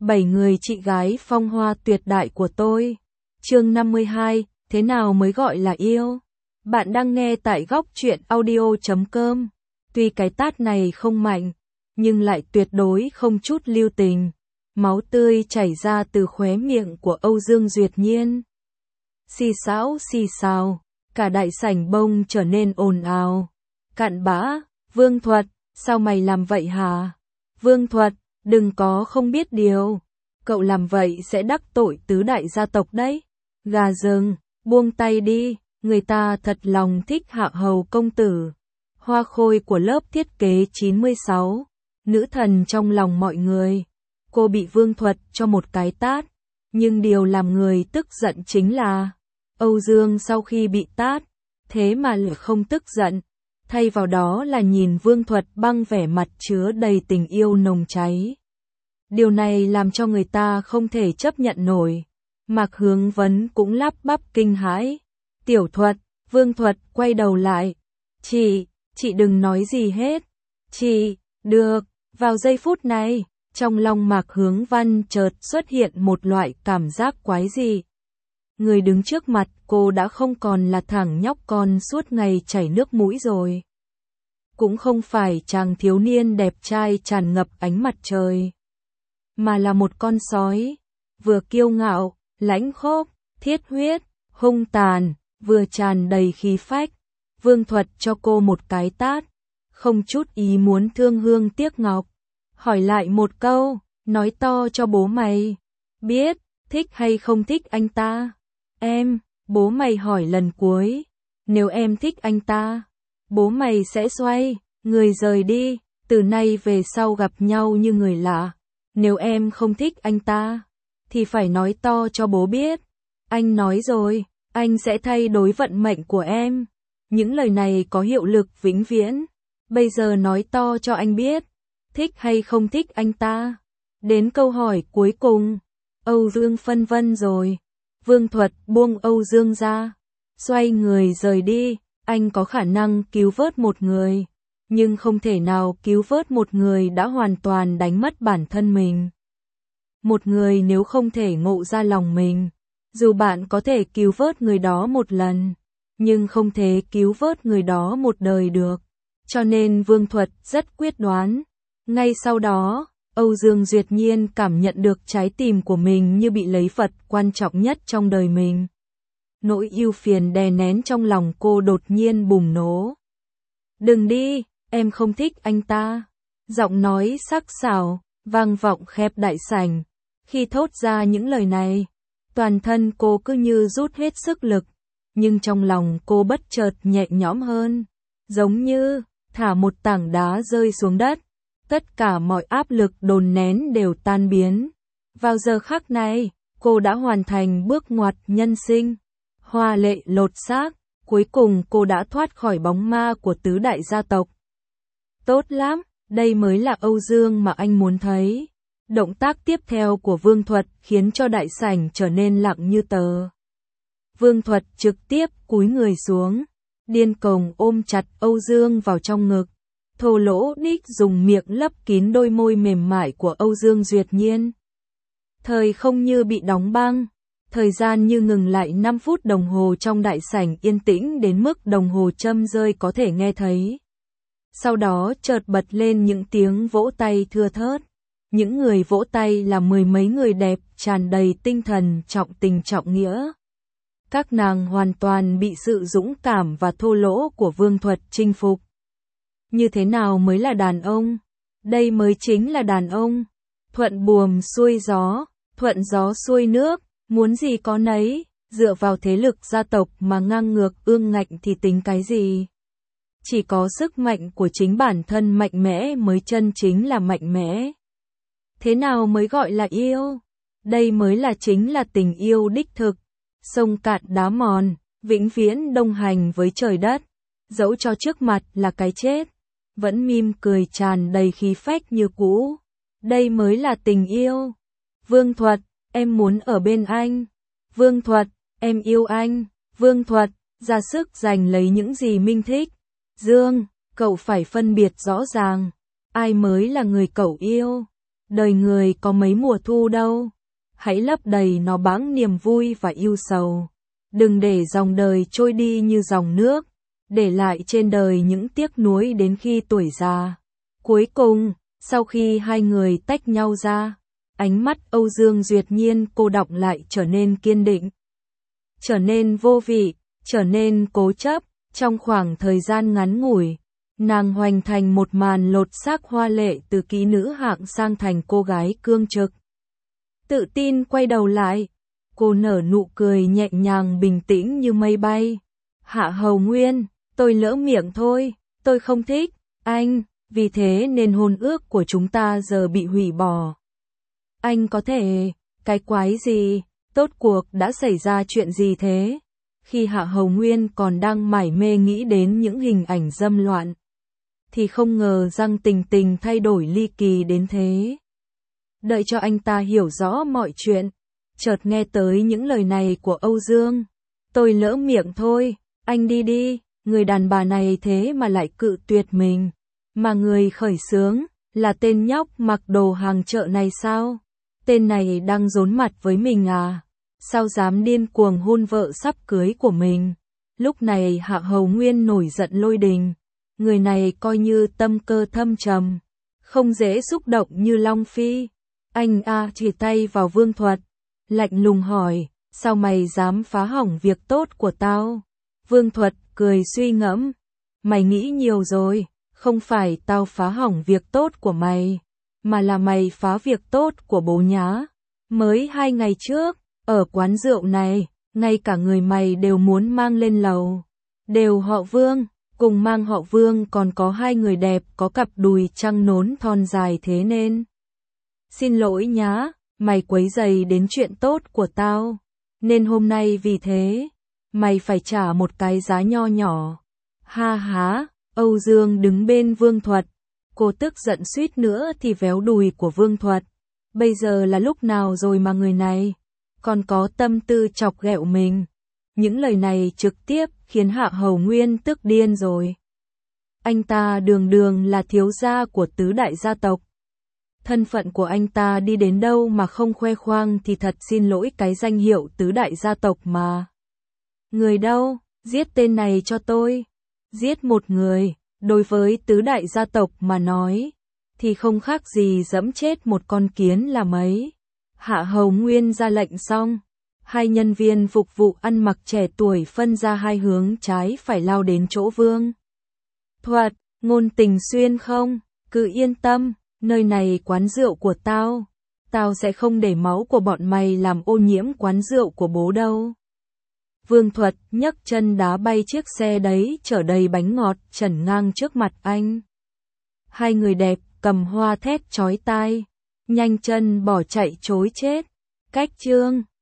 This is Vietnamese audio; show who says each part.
Speaker 1: 7 người chị gái phong hoa tuyệt đại của tôi. Chương 52, thế nào mới gọi là yêu? Bạn đang nghe tại góc truyện audio.com. Tuy cái tát này không mạnh, nhưng lại tuyệt đối không chút lưu tình. Máu tươi chảy ra từ khóe miệng của Âu Dương Duyệt Nhiên. Xì xào, cả đại sảnh bông trở nên ồn ào. Cặn bã, Vương Thuật, sao mày làm vậy hả? Vương Thuật, đừng có không biết điều. Cậu làm vậy sẽ đắc tội tứ đại gia tộc đấy. Gà rừng, buông tay đi, người ta thật lòng thích Hạ Hầu công tử. Hoa khôi của lớp thiết kế 96, nữ thần trong lòng mọi người. Cô bị Vương Thuật cho một cái tát, nhưng điều làm người tức giận chính là Âu Dương sau khi bị tát, thế mà lại không tức giận, thay vào đó là nhìn Vương Thuật bằng vẻ mặt chứa đầy tình yêu nồng cháy. Điều này làm cho người ta không thể chấp nhận nổi. Mạc Hướng Vấn cũng lắp bắp kinh hãi. Tiểu Thuật, Vương Thuật quay đầu lại. Chị đừng nói gì hết. Chị, được, vào giây phút này, trong lòng Mạc Hướng Văn chợt xuất hiện một loại cảm giác quái dị. Người đứng trước mặt cô đã không còn là thằng nhóc con suốt ngày chảy nước mũi rồi. Cũng không phải chàng thiếu niên đẹp trai tràn ngập ánh mặt trời, mà là một con sói, vừa kiêu ngạo, lãnh khốc, thiết huyết, hung tàn, vừa tràn đầy khí phách. Vương Thuật cho cô một cái tát, không chút ý muốn thương hương tiếc ngọc. Hỏi lại một câu, nói to cho bố mày biết, thích hay không thích anh ta. Em, bố mày hỏi lần cuối, nếu em thích anh ta, bố mày sẽ xoay người rời đi, từ nay về sau gặp nhau như người lạ. Nếu em không thích anh ta, thì phải nói to cho bố biết. Anh nói rồi, anh sẽ thay đổi vận mệnh của em. Những lời này có hiệu lực vĩnh viễn. Bây giờ nói to cho anh biết, thích hay không thích anh ta. Đến câu hỏi cuối cùng, Âu Dương phân vân rồi. Vương Thuật buông Âu Dương ra, xoay người rời đi. Anh có khả năng cứu vớt một người, nhưng không thể nào cứu vớt một người đã hoàn toàn đánh mất bản thân mình. Một người nếu không thể ngộ ra lòng mình, dù bạn có thể cứu vớt người đó một lần, nhưng không thể cứu vớt người đó một đời được. Cho nên Vương Thuật rất quyết đoán. Ngay sau đó, Âu Dương Duyệt Nhiên cảm nhận được trái tim của mình như bị lấy vật quan trọng nhất trong đời mình. Nỗi ưu phiền đè nén trong lòng cô đột nhiên bùng nổ. Đừng đi, em không thích anh ta. Giọng nói sắc sảo, vang vọng khép đại sảnh. Khi thốt ra những lời này, toàn thân cô cứ như rút hết sức lực, nhưng trong lòng cô bất chợt nhẹ nhõm hơn, giống như thả một tảng đá rơi xuống đất. Tất cả mọi áp lực đồn nén đều tan biến. Vào giờ khắc này, cô đã hoàn thành bước ngoặt nhân sinh. Hoa lệ lột xác, cuối cùng cô đã thoát khỏi bóng ma của tứ đại gia tộc. Tốt lắm, đây mới là Âu Dương mà anh muốn thấy. Động tác tiếp theo của Vương Thuật khiến cho đại sảnh trở nên lặng như tờ. Vương Thuật trực tiếp cúi người xuống, điên cuồng ôm chặt Âu Dương vào trong ngực. Thô lỗ đích dùng miệng lấp kín đôi môi mềm mại của Âu Dương Duyệt Nhiên. Thời không như bị đóng băng. Thời gian như ngừng lại 5 phút đồng hồ trong đại sảnh yên tĩnh đến mức đồng hồ châm rơi có thể nghe thấy. Sau đó chợt bật lên những tiếng vỗ tay thưa thớt. Những người vỗ tay là mười mấy người đẹp tràn đầy tinh thần trọng tình trọng nghĩa. Các nàng hoàn toàn bị sự dũng cảm và thô lỗ của Vương Thuật chinh phục. Như thế nào mới là đàn ông? Đây mới chính là đàn ông. Thuận buồm xuôi gió, thuận gió xuôi nước. Muốn gì có nấy, dựa vào thế lực gia tộc mà ngang ngược ương ngạnh thì tính cái gì? Chỉ có sức mạnh của chính bản thân mạnh mẽ mới chân chính là mạnh mẽ. Thế nào mới gọi là yêu? Đây mới là chính là tình yêu đích thực. Sông cạn đá mòn, vĩnh viễn đồng hành với trời đất. Dẫu cho trước mặt là cái chết, vẫn mỉm cười tràn đầy khí phách như cũ. Đây mới là tình yêu. Vương Thuật, em muốn ở bên anh. Vương Thuật, em yêu anh. Vương Thuật, ra sức giành lấy những gì mình thích. Dương, cậu phải phân biệt rõ ràng, ai mới là người cậu yêu. Đời người có mấy mùa thu đâu. Hãy lấp đầy nó bằng niềm vui và yêu sầu. Đừng để dòng đời trôi đi như dòng nước, để lại trên đời những tiếc nuối đến khi tuổi già. Cuối cùng, sau khi hai người tách nhau ra, ánh mắt Âu Dương Duyệt Nhiên cô đọng lại trở nên kiên định, trở nên vô vị, trở nên cố chấp. Trong khoảng thời gian ngắn ngủi, nàng hoành thành một màn lột xác hoa lệ từ kỹ nữ hạng sang thành cô gái cương trực. Tự tin quay đầu lại, cô nở nụ cười nhẹ nhàng bình tĩnh như mây bay. Hạ Hầu Nguyên, tôi lỡ miệng thôi, tôi không thích anh, vì thế nên hôn ước của chúng ta giờ bị hủy bỏ. Anh có thể, cái quái gì, rốt cuộc đã xảy ra chuyện gì thế? Khi Hạ Hầu Nguyên còn đang mải mê nghĩ đến những hình ảnh dâm loạn, thì không ngờ rằng tình tình thay đổi ly kỳ đến thế. Đợi cho anh ta hiểu rõ mọi chuyện, chợt nghe tới những lời này của Âu Dương. Tôi lỡ miệng thôi, anh đi đi, người đàn bà này thế mà lại cự tuyệt mình. Mà người khởi xướng, là tên nhóc mặc đồ hàng chợ này sao? Tên này đang giốn mặt với mình à? Sao dám điên cuồng hôn vợ sắp cưới của mình? Lúc này Hạ Hầu Nguyên nổi giận lôi đình. Người này coi như tâm cơ thâm trầm, không dễ xúc động như Long Phi. Anh chỉ tay vào Vương Thuật, lạnh lùng hỏi, sao mày dám phá hỏng việc tốt của tao? Vương Thuật cười suy ngẫm, mày nghĩ nhiều rồi, không phải tao phá hỏng việc tốt của mày, mà là mày phá việc tốt của bố nhá. Mới 2 ngày trước, ở quán rượu này, ngay cả người mày đều muốn mang lên lầu. Đều họ Vương, cùng mang họ Vương còn có 2 người đẹp có cặp đùi trăng nốn thon dài thế nên. Xin lỗi nhá, mày quấy rầy đến chuyện tốt của tao, nên hôm nay vì thế, mày phải trả một cái giá nho nhỏ. Ha há, Âu Dương đứng bên Vương Thuật, cô tức giận suýt nữa thì véo đùi của Vương Thuật. Bây giờ là lúc nào rồi mà người này còn có tâm tư chọc ghẹo mình. Những lời này trực tiếp khiến Hạ Hầu Nguyên tức điên rồi. Anh ta đường đường là thiếu gia của tứ đại gia tộc. Thân phận của anh ta đi đến đâu mà không khoe khoang thì thật xin lỗi cái danh hiệu tứ đại gia tộc mà. Người đâu, giết tên này cho tôi. Giết một người, đối với tứ đại gia tộc mà nói, thì không khác gì giẫm chết một con kiến là mấy. Hạ Hầu Nguyên ra lệnh xong, 2 nhân viên phục vụ ăn mặc trẻ tuổi phân ra 2 hướng trái phải lao đến chỗ Vương Thuật. Ngôn Tình Xuyên không, cứ yên tâm, nơi này quán rượu của tao, tao sẽ không để máu của bọn mày làm ô nhiễm quán rượu của bố đâu. Vương Thuật nhấc chân đá bay chiếc xe đấy chở đầy bánh ngọt chẩn ngang trước mặt anh. 2 người đẹp cầm hoa thét chói tai, nhanh chân bỏ chạy trối chết. Cách chương